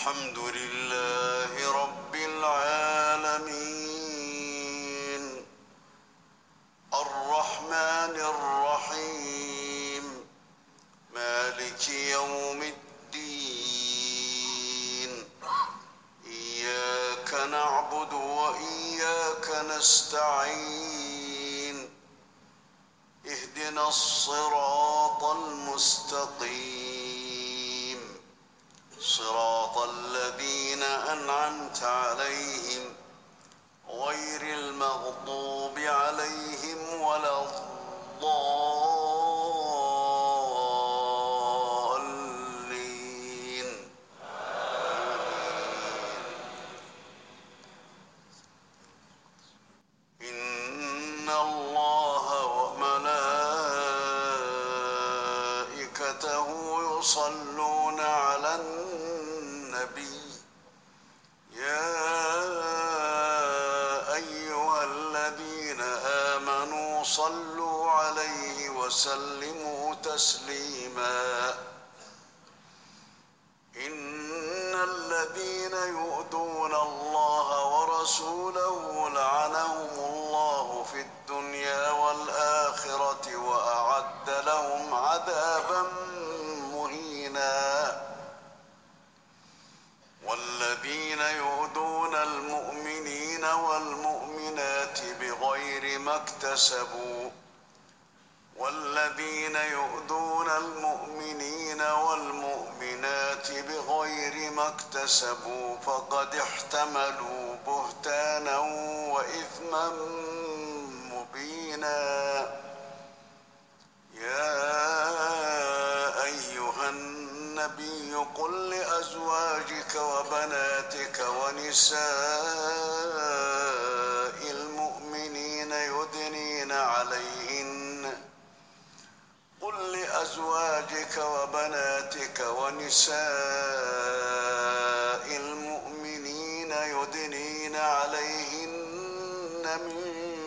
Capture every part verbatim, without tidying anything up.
الحمد لله رب العالمين الرحمن الرحيم مالك يوم الدين إياك نعبد وإياك نستعين اهدنا الصراط المستقيم صراط الذين أنعمت عليهم غير المغضوب عليهم ولا الضالين إن الله وملائكته يصلون على النبي يا أيها الذين آمنوا صلوا عليه وسلموا تسليما إن الذين يؤذون الله ورسوله لعنهم الله في الدنيا والآخرة وأعد لهم عذابا مهينا والذين يؤذون المؤمنين والمؤمنات بغير ما اكتسبوا والذين يؤذون المؤمنين والمؤمنات بغير ما اكتسبوا فقد احتملوا بهتانا وإثما مبينا يا أيها النبي قل لأزواجك وبناتك ونساء المؤمنين يدنين عليهن قل لأزواجك وبناتك ونساء المؤمنين يدنين عليهن من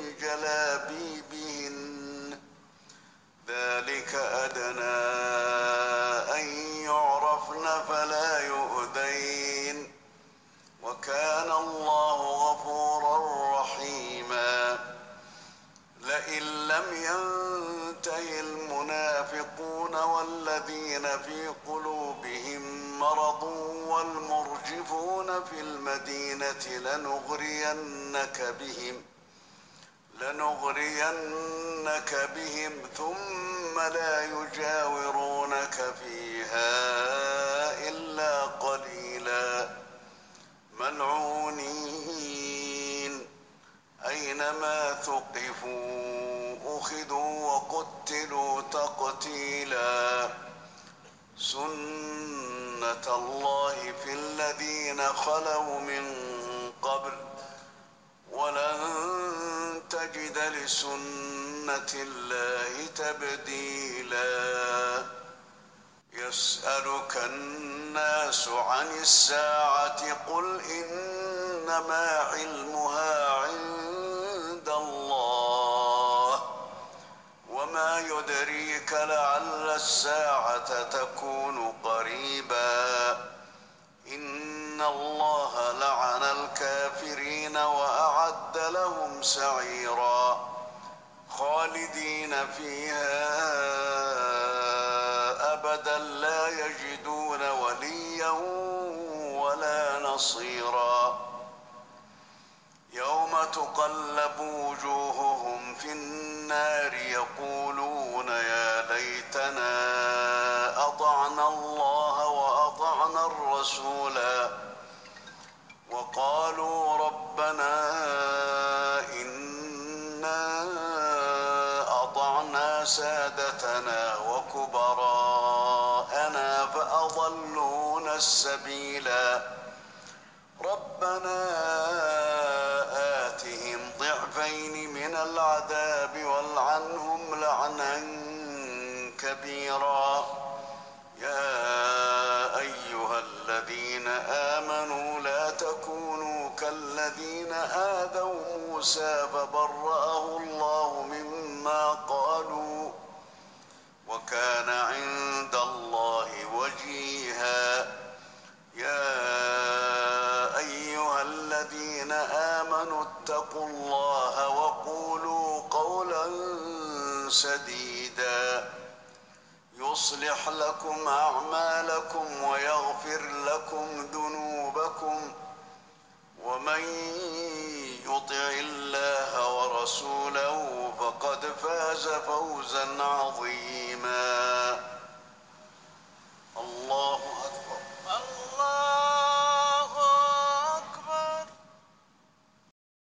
جلابيبهن ذلك أدنى أن يعرفن فلا يؤذين وكان الله غفورا رحيما لئن لم ينته المنافقون والذين في قلوبهم مرض والمرجفون في المدينة لنغرينك بهم لنغرينك بهم ثم لا يجاورونك فيها إلا قليلا ملعونين أينما ثقفوا أخذوا وقتلوا تقتيلا سنة الله في الذين خلوا من قبل ولن تجد لسنة الله تبديلا يسألك الناس عن الساعة قل إنما علمها عند الله وما يدريك لعل الساعة تكون قريبا إن الله لعن الكافرين وأعد لهم سعيرا خالدين فيها أبدا لا يجدون وليا ولا نصيرا يوم تقلب وجوههم في النار يقولون يا ليتنا أطعنا الله وأطعنا الرسولا وقالوا ربنا إنا أطعنا سادتنا وكبراءنا فأضلونا السبيلا ربنا آتهم ضعفين من العذاب والعنهم لعنا كبيرا يا أيها الذين آمنوا لا تكونوا كالذين آذوا موسى فبرأه الله مما قالوا وكان عند الله وجيها يا اتقوا الله وقولوا قولا سديدا يصلح لكم أعمالكم ويغفر لكم ذنوبكم ومن يطع الله ورسوله فقد فاز فوزا عظيما.